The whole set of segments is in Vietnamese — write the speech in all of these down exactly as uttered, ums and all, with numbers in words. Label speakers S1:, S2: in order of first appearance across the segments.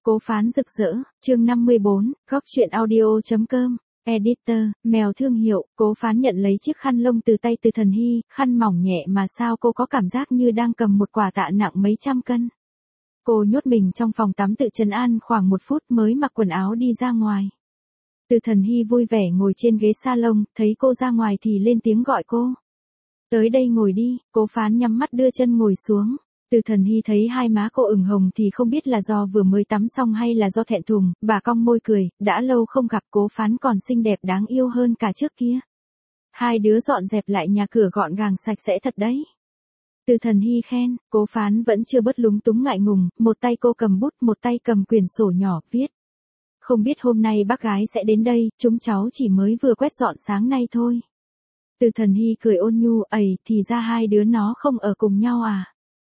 S1: Cố Phán rực rỡ, chương năm mươi bốn, góc truyện audio chấm com, editor, mèo thương hiệu. Cố Phán nhận lấy chiếc khăn lông từ tay Từ Thần Hy, khăn mỏng nhẹ mà sao cô có cảm giác như đang cầm một quả tạ nặng mấy trăm cân. Cô nhốt mình trong phòng tắm tự trấn an khoảng một phút mới mặc quần áo đi ra ngoài. Từ Thần Hy vui vẻ ngồi trên ghế salon, thấy cô ra ngoài thì lên tiếng gọi cô. Tới đây ngồi đi. Cố Phán nhắm mắt đưa chân ngồi xuống. Từ Thần Hy thấy hai má cô ửng hồng thì không biết là do vừa mới tắm xong hay là do thẹn thùng, bà cong môi cười, đã lâu không gặp Cố Phán còn xinh đẹp đáng yêu hơn cả trước kia. Hai đứa dọn dẹp lại nhà cửa gọn gàng sạch sẽ thật đấy. Từ Thần Hy khen, Cố Phán vẫn chưa bớt lúng túng ngại ngùng, một tay cô cầm bút một tay cầm quyển sổ nhỏ, viết. Không biết hôm nay bác gái sẽ đến đây, chúng cháu chỉ mới vừa quét dọn sáng nay thôi. Từ Thần Hy cười ôn nhu, ầy, thì ra hai đứa nó không ở cùng nhau à?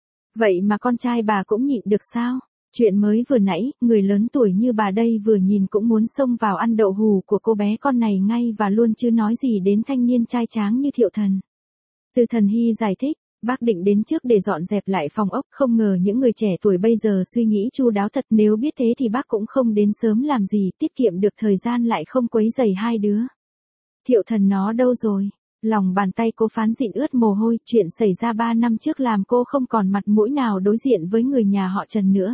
S1: Vậy mà con trai bà cũng nhịn được sao? Chuyện mới vừa nãy, người lớn tuổi như bà đây vừa nhìn cũng muốn xông vào ăn đậu hù của cô bé con này ngay và luôn chứ nói gì đến thanh niên trai tráng như Thiệu Thần. Từ Thần Hy giải thích, bác định đến trước để dọn dẹp lại phòng ốc, không ngờ những người trẻ tuổi bây giờ suy nghĩ chu đáo thật, nếu biết thế thì bác cũng không đến sớm làm gì, tiết kiệm được thời gian lại không quấy rầy hai đứa. Thiệu Thần nó đâu rồi? Lòng bàn tay Cố Phán dịn ướt mồ hôi, chuyện xảy ra ba năm trước làm cô không còn mặt mũi nào đối diện với người nhà họ Trần nữa.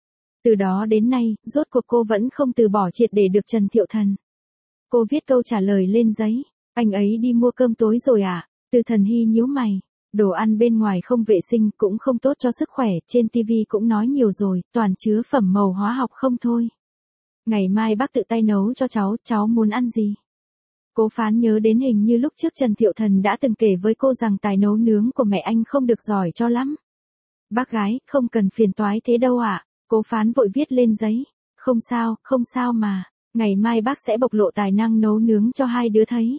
S1: Từ đó đến nay, rốt cuộc cô vẫn không từ bỏ triệt để được Trần Thiệu Thần. Cô viết câu trả lời lên giấy, anh ấy đi mua cơm tối rồi à? Từ Thần Hy nhíu mày, đồ ăn bên ngoài không vệ sinh cũng không tốt cho sức khỏe, trên tivi cũng nói nhiều rồi, toàn chứa phẩm màu hóa học không thôi. Ngày mai bác tự tay nấu cho cháu, cháu muốn ăn gì? Cố Phán nhớ đến hình như lúc trước Trần Thiệu Thần đã từng kể với cô rằng tài nấu nướng của mẹ anh không được giỏi cho lắm. Bác gái, không cần phiền toái thế đâu ạ. À? Cố Phán vội viết lên giấy. Không sao, không sao mà. Ngày mai bác sẽ bộc lộ tài năng nấu nướng cho hai đứa thấy.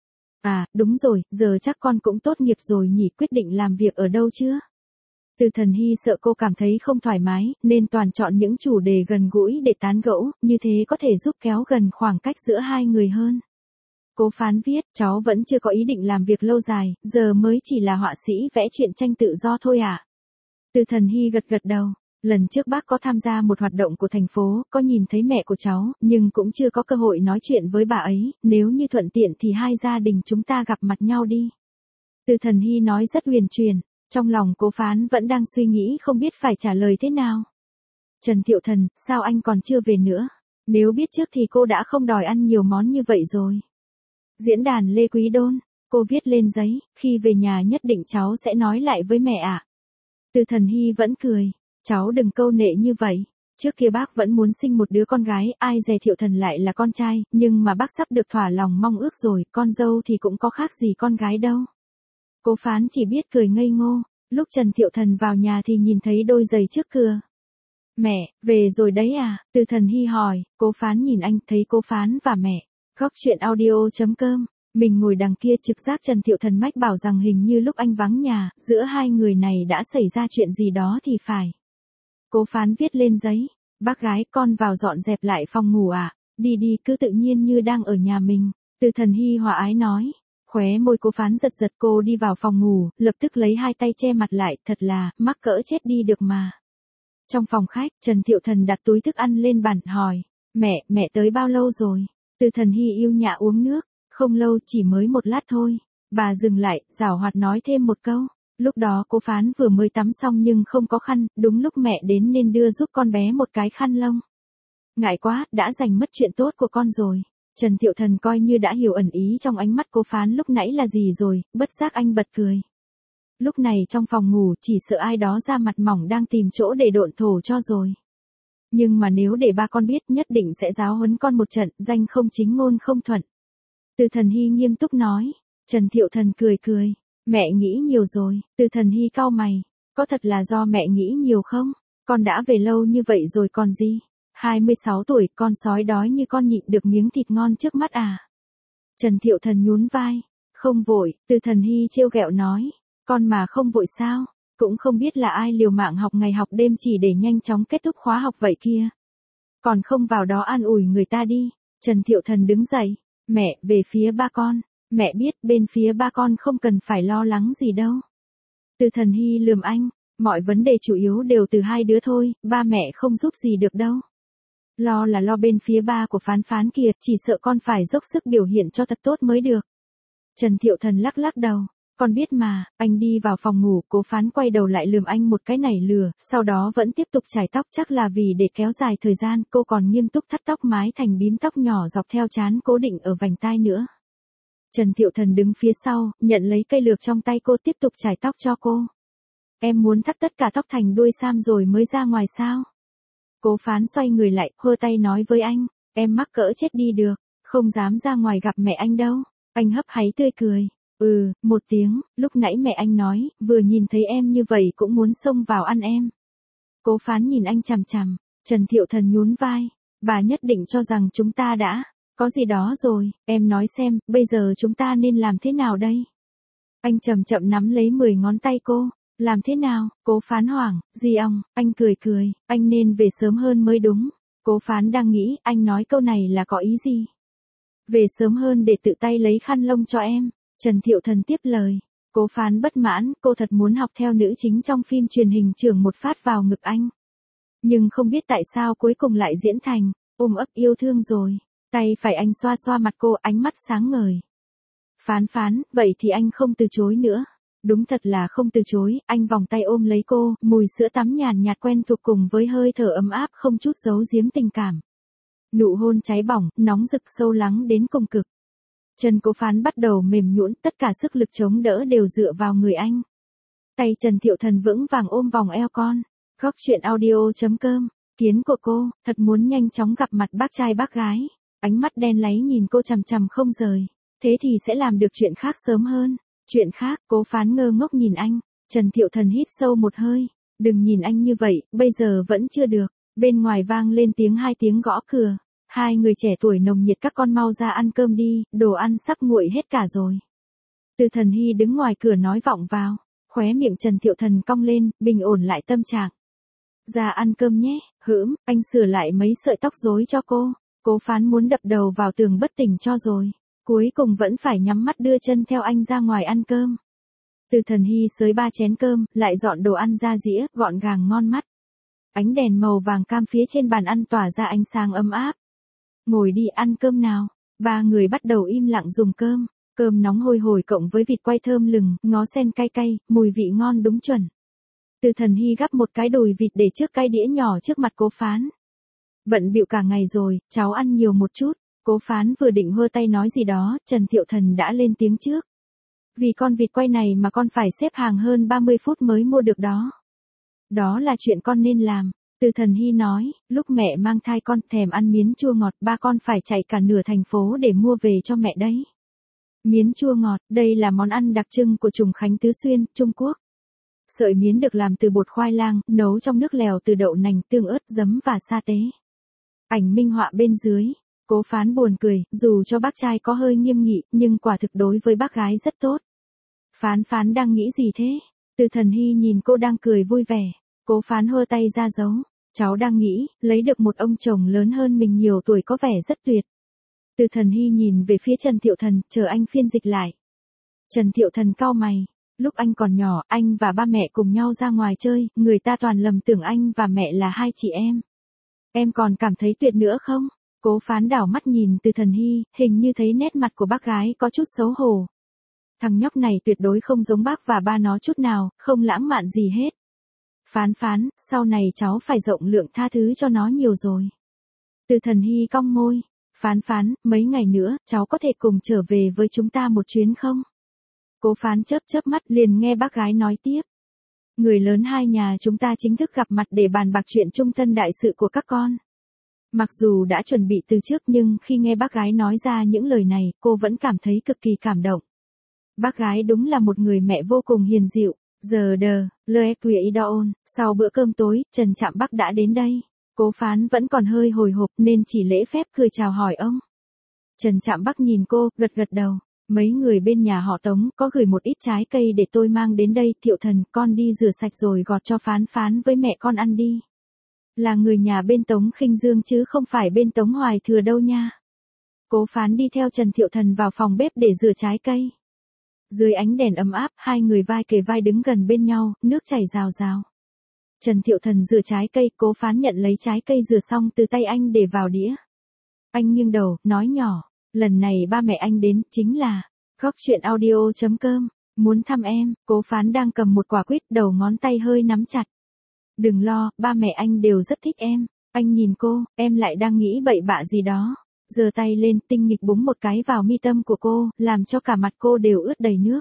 S1: À, đúng rồi, giờ chắc con cũng tốt nghiệp rồi nhỉ, quyết định làm việc ở đâu chưa? Từ Thần Hy sợ cô cảm thấy không thoải mái, nên toàn chọn những chủ đề gần gũi để tán gẫu, như thế có thể giúp kéo gần khoảng cách giữa hai người hơn. Cố Phán viết, cháu vẫn chưa có ý định làm việc lâu dài, giờ mới chỉ là họa sĩ vẽ truyện tranh tự do thôi ạ. À? Từ Thần Hy gật gật đầu, lần trước bác có tham gia một hoạt động của thành phố, có nhìn thấy mẹ của cháu, nhưng cũng chưa có cơ hội nói chuyện với bà ấy, nếu như thuận tiện thì hai gia đình chúng ta gặp mặt nhau đi. Từ Thần Hy nói rất huyền truyền, trong lòng Cố Phán vẫn đang suy nghĩ không biết phải trả lời thế nào. Trần Thiệu Thần, sao anh còn chưa về nữa? Nếu biết trước thì cô đã không đòi ăn nhiều món như vậy rồi. Diễn đàn Lê Quý Đôn, cô viết lên giấy, khi về nhà nhất định cháu sẽ nói lại với mẹ ạ. À? Từ Thần Hy vẫn cười, cháu đừng câu nệ như vậy, trước kia bác vẫn muốn sinh một đứa con gái, ai dè Thiệu Thần lại là con trai, nhưng mà bác sắp được thỏa lòng mong ước rồi, con dâu thì cũng có khác gì con gái đâu. Cố Phán chỉ biết cười ngây ngô, lúc Trần Thiệu Thần vào nhà thì nhìn thấy đôi giày trước cửa. Mẹ, về rồi đấy à? Từ Thần Hy hỏi, Cố Phán nhìn anh, thấy Cố Phán và mẹ. Góc truyện audio chấm com, mình ngồi đằng kia trực giác Trần Thiệu Thần mách bảo rằng hình như lúc anh vắng nhà, giữa hai người này đã xảy ra chuyện gì đó thì phải. Cố Phán viết lên giấy, bác gái con vào dọn dẹp lại phòng ngủ à, đi đi cứ tự nhiên như đang ở nhà mình. Từ Thần Hy hòa ái nói, khóe môi Cố Phán giật giật, cô đi vào phòng ngủ, lập tức lấy hai tay che mặt lại, thật là, mắc cỡ chết đi được mà. Trong phòng khách, Trần Thiệu Thần đặt túi thức ăn lên bàn, hỏi, mẹ, mẹ tới bao lâu rồi? Từ Thần Hy yêu nhã uống nước, không lâu chỉ mới một lát thôi. Bà dừng lại, giảo hoạt nói thêm một câu. Lúc đó Cố Phán vừa mới tắm xong nhưng không có khăn, đúng lúc mẹ đến nên đưa giúp con bé một cái khăn lông. Ngại quá, đã giành mất chuyện tốt của con rồi. Trần Thiệu Thần coi như đã hiểu ẩn ý trong ánh mắt Cố Phán lúc nãy là gì rồi, bất giác anh bật cười. Lúc này trong phòng ngủ chỉ sợ ai đó ra mặt mỏng đang tìm chỗ để độn thổ cho rồi. Nhưng mà nếu để ba con biết nhất định sẽ giáo huấn con một trận, danh không chính ngôn không thuận. Từ Thần Hy nghiêm túc nói. Trần Thiệu Thần cười cười. Mẹ nghĩ nhiều rồi. Từ Thần Hy cau mày. Có thật là do mẹ nghĩ nhiều không? Con đã về lâu như vậy rồi còn gì? hai mươi sáu tuổi, con sói đói như con nhịn được miếng thịt ngon trước mắt à? Trần Thiệu Thần nhún vai. Không vội, Từ Thần Hy trêu ghẹo nói. Con mà không vội sao? Cũng không biết là ai liều mạng học ngày học đêm chỉ để nhanh chóng kết thúc khóa học vậy kia. Còn không vào đó an ủi người ta đi. Trần Thiệu Thần đứng dậy. Mẹ, về phía ba con. Mẹ biết bên phía ba con không cần phải lo lắng gì đâu. Từ Thần Hy lườm anh. Mọi vấn đề chủ yếu đều từ hai đứa thôi, ba mẹ không giúp gì được đâu. Lo là lo bên phía ba của Phán Phán kìa, chỉ sợ con phải dốc sức biểu hiện cho thật tốt mới được. Trần Thiệu Thần lắc lắc đầu. Con biết mà. Anh đi vào phòng ngủ, Cố Phán quay đầu lại lườm anh một cái nảy lửa, sau đó vẫn tiếp tục chải tóc, chắc là vì để kéo dài thời gian, cô còn nghiêm túc thắt tóc mái thành bím tóc nhỏ dọc theo trán cố định ở vành tai nữa. Trần Thiệu Thần đứng phía sau, nhận lấy cây lược trong tay cô tiếp tục chải tóc cho cô. Em muốn thắt tất cả tóc thành đuôi sam rồi mới ra ngoài sao? Cố Phán xoay người lại, hơ tay nói với anh, em mắc cỡ chết đi được, không dám ra ngoài gặp mẹ anh đâu. Anh hấp háy tươi cười. Ừ, một tiếng, lúc nãy mẹ anh nói, vừa nhìn thấy em như vậy cũng muốn xông vào ăn em. Cố Phán nhìn anh chằm chằm, Trần Thiệu Thần nhún vai, bà nhất định cho rằng chúng ta đã, có gì đó rồi, em nói xem, bây giờ chúng ta nên làm thế nào đây? Anh chậm chậm nắm lấy mười ngón tay cô, làm thế nào? Cố Phán hoảng, gì ông, anh cười cười, anh nên về sớm hơn mới đúng. Cố Phán đang nghĩ, anh nói câu này là có ý gì? Về sớm hơn để tự tay lấy khăn lông cho em. Trần Thiệu Thần tiếp lời. Cố Phán bất mãn, cô thật muốn học theo nữ chính trong phim truyền hình chưởng một phát vào ngực anh. Nhưng không biết tại sao cuối cùng lại diễn thành, ôm ấp yêu thương rồi. Tay phải anh xoa xoa mặt cô, ánh mắt sáng ngời. Phán Phán, vậy thì anh không từ chối nữa. Đúng thật là không từ chối, anh vòng tay ôm lấy cô, mùi sữa tắm nhàn nhạt quen thuộc cùng với hơi thở ấm áp không chút giấu giếm tình cảm. Nụ hôn cháy bỏng, nóng rực sâu lắng đến cùng cực. Chân Cố Phán bắt đầu mềm nhũn, tất cả sức lực chống đỡ đều dựa vào người anh. Tay Trần Thiệu Thần vững vàng ôm vòng eo con. Góc truyện audio chấm com. Kiến của cô, thật muốn nhanh chóng gặp mặt bác trai bác gái. Ánh mắt đen láy nhìn cô chằm chằm không rời. Thế thì sẽ làm được chuyện khác sớm hơn. Chuyện khác, Cố Phán ngơ ngốc nhìn anh. Trần Thiệu Thần hít sâu một hơi. Đừng nhìn anh như vậy, bây giờ vẫn chưa được. Bên ngoài vang lên tiếng hai tiếng gõ cửa. Hai người trẻ tuổi nồng nhiệt, các con mau ra ăn cơm đi, đồ ăn sắp nguội hết cả rồi. Từ Thần Hy đứng ngoài cửa nói vọng vào, khóe miệng Trần Thiệu Thần cong lên, bình ổn lại tâm trạng. Ra ăn cơm nhé, hửm, anh sửa lại mấy sợi tóc rối cho cô. Cố Phán muốn đập đầu vào tường bất tỉnh cho rồi. Cuối cùng vẫn phải nhắm mắt đưa chân theo anh ra ngoài ăn cơm. Từ Thần Hy xới ba chén cơm, lại dọn đồ ăn ra dĩa, gọn gàng ngon mắt. Ánh đèn màu vàng cam phía trên bàn ăn tỏa ra ánh sáng ấm áp. Ngồi đi ăn cơm nào. Ba người bắt đầu im lặng dùng cơm. Cơm nóng hôi hổi cộng với vịt quay thơm lừng, ngó sen cay cay, mùi vị ngon đúng chuẩn. Từ Thần Hy gắp một cái đùi vịt để trước cái đĩa nhỏ trước mặt Cố Phán. Bận bịu cả ngày rồi, cháu ăn nhiều một chút. Cố Phán vừa định hơ tay nói gì đó, Trần Thiệu Thần đã lên tiếng trước. Vì con vịt quay này mà con phải xếp hàng hơn ba mươi phút mới mua được đó. Đó là chuyện con nên làm. Từ Thần Hy nói, lúc mẹ mang thai con thèm ăn miến chua ngọt, ba con phải chạy cả nửa thành phố để mua về cho mẹ đấy. Miến chua ngọt, đây là món ăn đặc trưng của Trùng Khánh Tứ Xuyên, Trung Quốc. Sợi miến được làm từ bột khoai lang, nấu trong nước lèo từ đậu nành, tương ớt, giấm và sa tế. Ảnh minh họa bên dưới. Cố Phán buồn cười, dù cho bác trai có hơi nghiêm nghị, nhưng quả thực đối với bác gái rất tốt. Phán Phán đang nghĩ gì thế? Từ Thần Hy nhìn cô đang cười vui vẻ. Cố Phán hơ tay ra dấu. Cháu đang nghĩ, lấy được một ông chồng lớn hơn mình nhiều tuổi có vẻ rất tuyệt. Từ Thần Hy nhìn về phía Trần Thiệu Thần, chờ anh phiên dịch lại. Trần Thiệu Thần cau mày. Lúc anh còn nhỏ, anh và ba mẹ cùng nhau ra ngoài chơi, người ta toàn lầm tưởng anh và mẹ là hai chị em. Em còn cảm thấy tuyệt nữa không? Cố Phán đảo mắt nhìn Từ Thần Hy, hình như thấy nét mặt của bác gái có chút xấu hổ. Thằng nhóc này tuyệt đối không giống bác và ba nó chút nào, không lãng mạn gì hết. Phán Phán, sau này cháu phải rộng lượng tha thứ cho nó nhiều rồi. Từ Thần Hy cong môi. Phán Phán, mấy ngày nữa, cháu có thể cùng trở về với chúng ta một chuyến không? Cố Phán chớp chớp mắt, liền nghe bác gái nói tiếp. Người lớn hai nhà chúng ta chính thức gặp mặt để bàn bạc chuyện chung thân đại sự của các con. Mặc dù đã chuẩn bị từ trước nhưng khi nghe bác gái nói ra những lời này, cô vẫn cảm thấy cực kỳ cảm động. Bác gái đúng là một người mẹ vô cùng hiền dịu. Giờ đờ, lê quỷ đôn, sau bữa cơm tối, Trần Trạm Bắc đã đến đây. Cố Phán vẫn còn hơi hồi hộp nên chỉ lễ phép cười chào hỏi ông. Trần Trạm Bắc nhìn cô, gật gật đầu. Mấy người bên nhà họ Tống có gửi một ít trái cây để tôi mang đến đây. Thiệu Thần, con đi rửa sạch rồi gọt cho Phán Phán với mẹ con ăn đi. Là người nhà bên Tống Khinh Dương chứ không phải bên Tống Hoài Thừa đâu nha. Cố Phán đi theo Trần Thiệu Thần vào phòng bếp để rửa trái cây. Dưới ánh đèn ấm áp, hai người vai kề vai đứng gần bên nhau, nước chảy rào rào. Trần Thiệu Thần rửa trái cây, Cố Phán nhận lấy trái cây rửa xong từ tay anh để vào đĩa. Anh nghiêng đầu, nói nhỏ, lần này ba mẹ anh đến, chính là góc chuyện audio.com, muốn thăm em. Cố Phán đang cầm một quả quýt, đầu ngón tay hơi nắm chặt. Đừng lo, ba mẹ anh đều rất thích em. Anh nhìn cô, em lại đang nghĩ bậy bạ gì đó. Giơ tay lên, tinh nghịch búng một cái vào mi tâm của cô, làm cho cả mặt cô đều ướt đầy nước.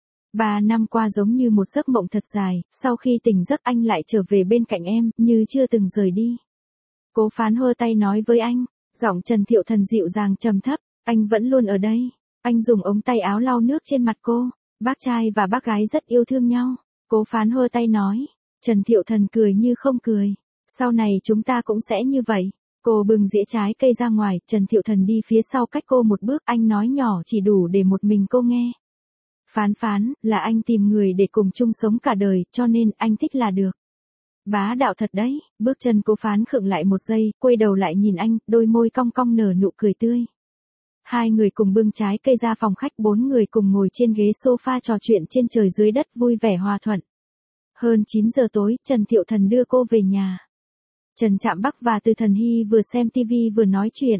S1: Ba năm qua giống như một giấc mộng thật dài, sau khi tỉnh giấc anh lại trở về bên cạnh em, như chưa từng rời đi. Cố Phán hơ tay nói với anh, giọng Trần Thiệu Thần dịu dàng trầm thấp, anh vẫn luôn ở đây. Anh dùng ống tay áo lau nước trên mặt cô, bác trai và bác gái rất yêu thương nhau. Cố Phán hơ tay nói, Trần Thiệu Thần cười như không cười, sau này chúng ta cũng sẽ như vậy. Cô bưng dĩa trái cây ra ngoài, Trần Thiệu Thần đi phía sau cách cô một bước, anh nói nhỏ chỉ đủ để một mình cô nghe. Phán Phán, là anh tìm người để cùng chung sống cả đời, cho nên anh thích là được. Bá đạo thật đấy. Bước chân Cố Phán khựng lại một giây, quay đầu lại nhìn anh, đôi môi cong cong nở nụ cười tươi. Hai người cùng bưng trái cây ra phòng khách, bốn người cùng ngồi trên ghế sofa trò chuyện trên trời dưới đất vui vẻ hòa thuận. Hơn chín giờ tối, Trần Thiệu Thần đưa cô về nhà. Trần Trạm Bắc và Từ Thần Hy vừa xem tivi vừa nói chuyện.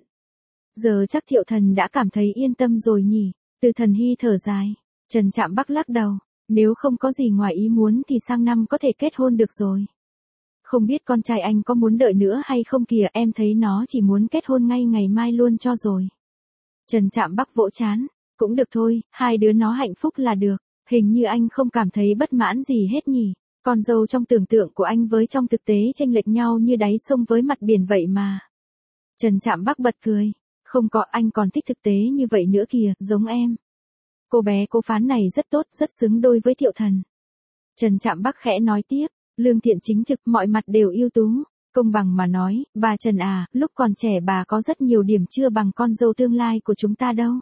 S1: Giờ chắc Thiệu Thần đã cảm thấy yên tâm rồi nhỉ. Từ Thần Hy thở dài. Trần Trạm Bắc lắc đầu. Nếu không có gì ngoài ý muốn thì sang năm có thể kết hôn được rồi. Không biết con trai anh có muốn đợi nữa hay không kìa, em thấy nó chỉ muốn kết hôn ngay ngày mai luôn cho rồi. Trần Trạm Bắc vỗ chán. Cũng được thôi, hai đứa nó hạnh phúc là được. Hình như anh không cảm thấy bất mãn gì hết nhỉ. Con dâu trong tưởng tượng của anh với trong thực tế chênh lệch nhau như đáy sông với mặt biển vậy mà. Trần Trạm Bắc bật cười. Không có, anh còn thích thực tế như vậy nữa kìa, giống em. Cô bé Cố Phán này rất tốt, rất xứng đôi với Thiệu Thần. Trần Trạm Bắc khẽ nói tiếp, lương thiện chính trực, mọi mặt đều ưu tú. Công bằng mà nói, bà Trần à, lúc còn trẻ bà có rất nhiều điểm chưa bằng con dâu tương lai của chúng ta đâu.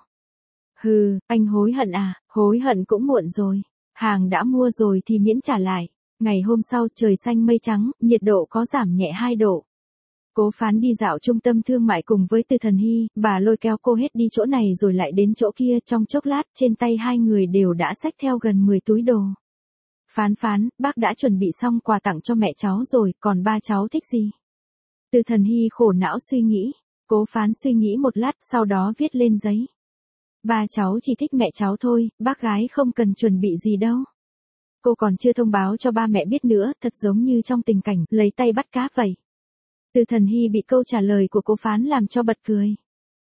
S1: Hừ, anh hối hận à, hối hận cũng muộn rồi. Hàng đã mua rồi thì miễn trả lại. Ngày hôm sau trời xanh mây trắng, nhiệt độ có giảm nhẹ hai độ. Cố Phán đi dạo trung tâm thương mại cùng với Từ Thần Hy, bà lôi kéo cô hết đi chỗ này rồi lại đến chỗ kia, trong chốc lát trên tay hai người đều đã xách theo gần mười túi đồ. Phán Phán, bác đã chuẩn bị xong quà tặng cho mẹ cháu rồi, còn ba cháu thích gì? Từ Thần Hy khổ não suy nghĩ. Cố Phán suy nghĩ một lát, sau đó viết lên giấy. Ba cháu chỉ thích mẹ cháu thôi, bác gái không cần chuẩn bị gì đâu. Cô còn chưa thông báo cho ba mẹ biết nữa, thật giống như trong tình cảnh lấy tay bắt cá vậy. Từ Thần Hy bị câu trả lời của Cố Phán làm cho bật cười.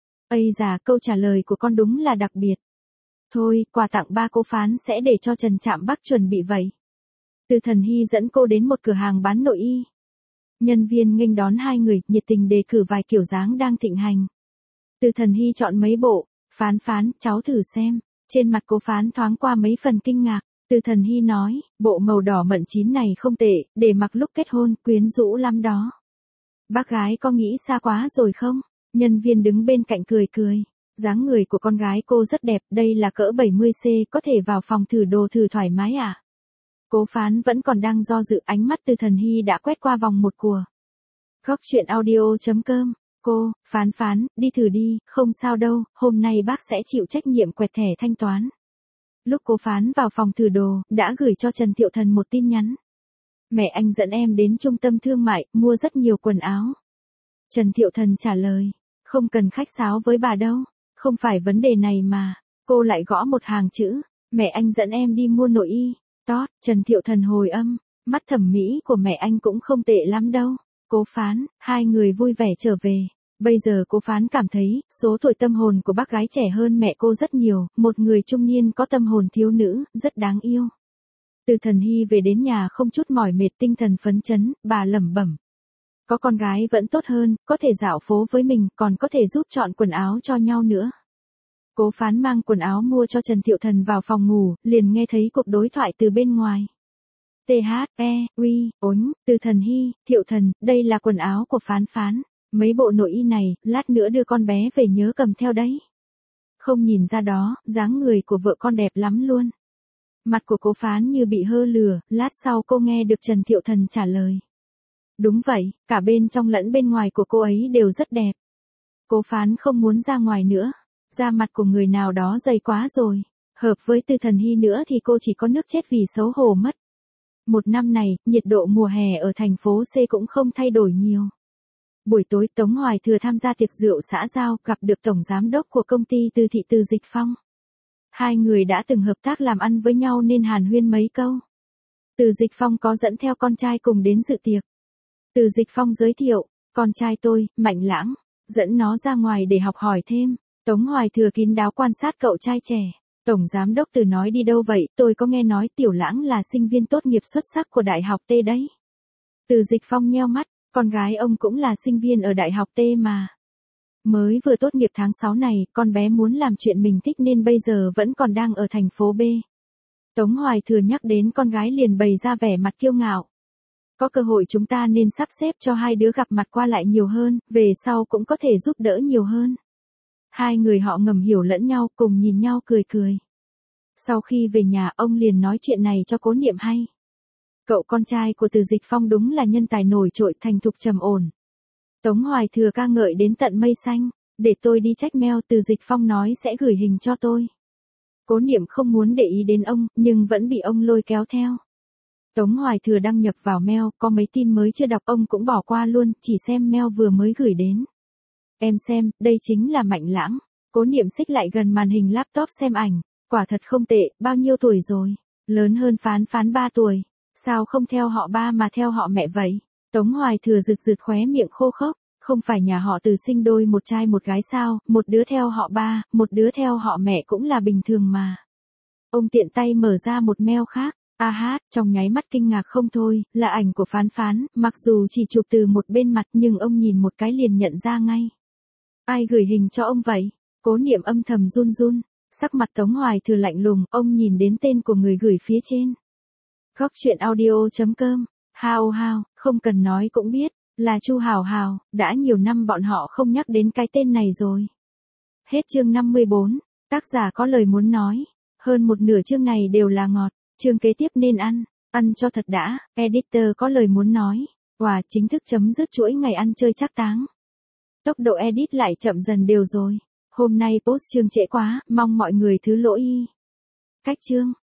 S1: Ây già, câu trả lời của con đúng là đặc biệt. Thôi, quà tặng ba Cố Phán sẽ để cho Trần Trạm Bắc chuẩn bị vậy. Từ Thần Hy dẫn cô đến một cửa hàng bán nội y. Nhân viên nghênh đón hai người, nhiệt tình đề cử vài kiểu dáng đang thịnh hành. Từ Thần Hy chọn mấy bộ. Phán Phán, cháu thử xem. Trên mặt Cố Phán thoáng qua mấy phần kinh ngạc. Từ Thần Hy nói, bộ màu đỏ mận chín này không tệ, để mặc lúc kết hôn, quyến rũ lắm đó. Bác gái có nghĩ xa quá rồi không? Nhân viên đứng bên cạnh cười cười. Dáng người của con gái cô rất đẹp, đây là cỡ bảy mươi xăng ti mét, có thể vào phòng thử đồ thử thoải mái à? Cố Phán vẫn còn đang do dự, ánh mắt Từ Thần Hy đã quét qua vòng một của. Góc chuyện audio.com, cô, Phán Phán, đi thử đi, không sao đâu, hôm nay bác sẽ chịu trách nhiệm quẹt thẻ thanh toán. Lúc Cố Phán vào phòng thử đồ, đã gửi cho Trần Thiệu Thần một tin nhắn. Mẹ anh dẫn em đến trung tâm thương mại, mua rất nhiều quần áo. Trần Thiệu Thần trả lời, không cần khách sáo với bà đâu, không phải vấn đề này mà. Cô lại gõ một hàng chữ, mẹ anh dẫn em đi mua nội y. Tót, Trần Thiệu Thần hồi âm, mắt thẩm mỹ của mẹ anh cũng không tệ lắm đâu. Cố Phán, hai người vui vẻ trở về. Bây giờ Cố Phán cảm thấy, số tuổi tâm hồn của bác gái trẻ hơn mẹ cô rất nhiều, một người trung niên có tâm hồn thiếu nữ, rất đáng yêu. Từ Thần Hy về đến nhà không chút mỏi mệt, tinh thần phấn chấn, bà lẩm bẩm. Có con gái vẫn tốt hơn, có thể dạo phố với mình, còn có thể giúp chọn quần áo cho nhau nữa. Cố Phán mang quần áo mua cho Trần Thiệu Thần vào phòng ngủ, liền nghe thấy cuộc đối thoại từ bên ngoài. T H E, uy, ốn, Từ Thần Hy, Thiệu Thần, đây là quần áo của Phán Phán. Mấy bộ nội y này, lát nữa đưa con bé về nhớ cầm theo đấy. Không nhìn ra đó, dáng người của vợ con đẹp lắm luôn. Mặt của Cố Phán như bị hơ lửa, lát sau cô nghe được Trần Thiệu Thần trả lời. Đúng vậy, cả bên trong lẫn bên ngoài của cô ấy đều rất đẹp. Cố Phán không muốn ra ngoài nữa. Da mặt của người nào đó dày quá rồi. Hợp với Từ Thần Hy nữa thì cô chỉ có nước chết vì xấu hổ mất. Một năm này, nhiệt độ mùa hè ở thành phố C cũng không thay đổi nhiều. Buổi tối Tống Hoài Thừa tham gia tiệc rượu xã giao, gặp được tổng giám đốc của công ty Từ Thị Từ Dịch Phong. Hai người đã từng hợp tác làm ăn với nhau nên hàn huyên mấy câu. Từ Dịch Phong có dẫn theo con trai cùng đến dự tiệc. Từ Dịch Phong giới thiệu, con trai tôi, Mạnh Lãng, dẫn nó ra ngoài để học hỏi thêm. Tống Hoài Thừa kín đáo quan sát cậu trai trẻ. Tổng giám đốc Từ nói đi đâu vậy, tôi có nghe nói Tiểu Lãng là sinh viên tốt nghiệp xuất sắc của Đại học T đấy. Từ Dịch Phong nheo mắt, con gái ông cũng là sinh viên ở Đại học T mà. Mới vừa tốt nghiệp tháng sáu này, con bé muốn làm chuyện mình thích nên bây giờ vẫn còn đang ở thành phố B. Tống Hoài Thừa nhắc đến con gái liền bày ra vẻ mặt kiêu ngạo. Có cơ hội chúng ta nên sắp xếp cho hai đứa gặp mặt qua lại nhiều hơn, về sau cũng có thể giúp đỡ nhiều hơn. Hai người họ ngầm hiểu lẫn nhau, cùng nhìn nhau cười cười. Sau khi về nhà, ông liền nói chuyện này cho Cố Niệm hay. Cậu con trai của Từ Dịch Phong đúng là nhân tài nổi trội, thành thục trầm ổn. Tống Hoài Thừa ca ngợi đến tận mây xanh, để tôi đi check mail, Từ Dịch Phong nói sẽ gửi hình cho tôi. Cố Niệm không muốn để ý đến ông, nhưng vẫn bị ông lôi kéo theo. Tống Hoài Thừa đăng nhập vào mail, có mấy tin mới chưa đọc ông cũng bỏ qua luôn, chỉ xem mail vừa mới gửi đến. Em xem, đây chính là Mạnh Lãng. Cố Niệm xích lại gần màn hình laptop xem ảnh, quả thật không tệ, bao nhiêu tuổi rồi? Lớn hơn Phán Phán ba tuổi. Sao không theo họ ba mà theo họ mẹ vậy? Tống Hoài Thừa rực rực khóe miệng khô khốc, không phải nhà họ Từ sinh đôi một trai một gái sao, một đứa theo họ ba, một đứa theo họ mẹ cũng là bình thường mà. Ông tiện tay mở ra một mail khác, a hát, trong nháy mắt kinh ngạc không thôi, là ảnh của Phán Phán, mặc dù chỉ chụp từ một bên mặt nhưng ông nhìn một cái liền nhận ra ngay. Ai gửi hình cho ông vậy? Cố Niệm âm thầm run run, sắc mặt Tống Hoài Thừa lạnh lùng, ông nhìn đến tên của người gửi phía trên. Góc truyện audio chấm com, hao hao, không cần nói cũng biết, là Chu Hào Hào, đã nhiều năm bọn họ không nhắc đến cái tên này rồi. Hết chương năm mươi bốn, tác giả có lời muốn nói, hơn một nửa chương này đều là ngọt, chương kế tiếp nên ăn, ăn cho thật đã, editor có lời muốn nói, wow, chính thức chấm dứt chuỗi ngày ăn chơi trác táng. Tốc độ edit lại chậm dần đều rồi, hôm nay post chương trễ quá, mong mọi người thứ lỗi. Cách chương.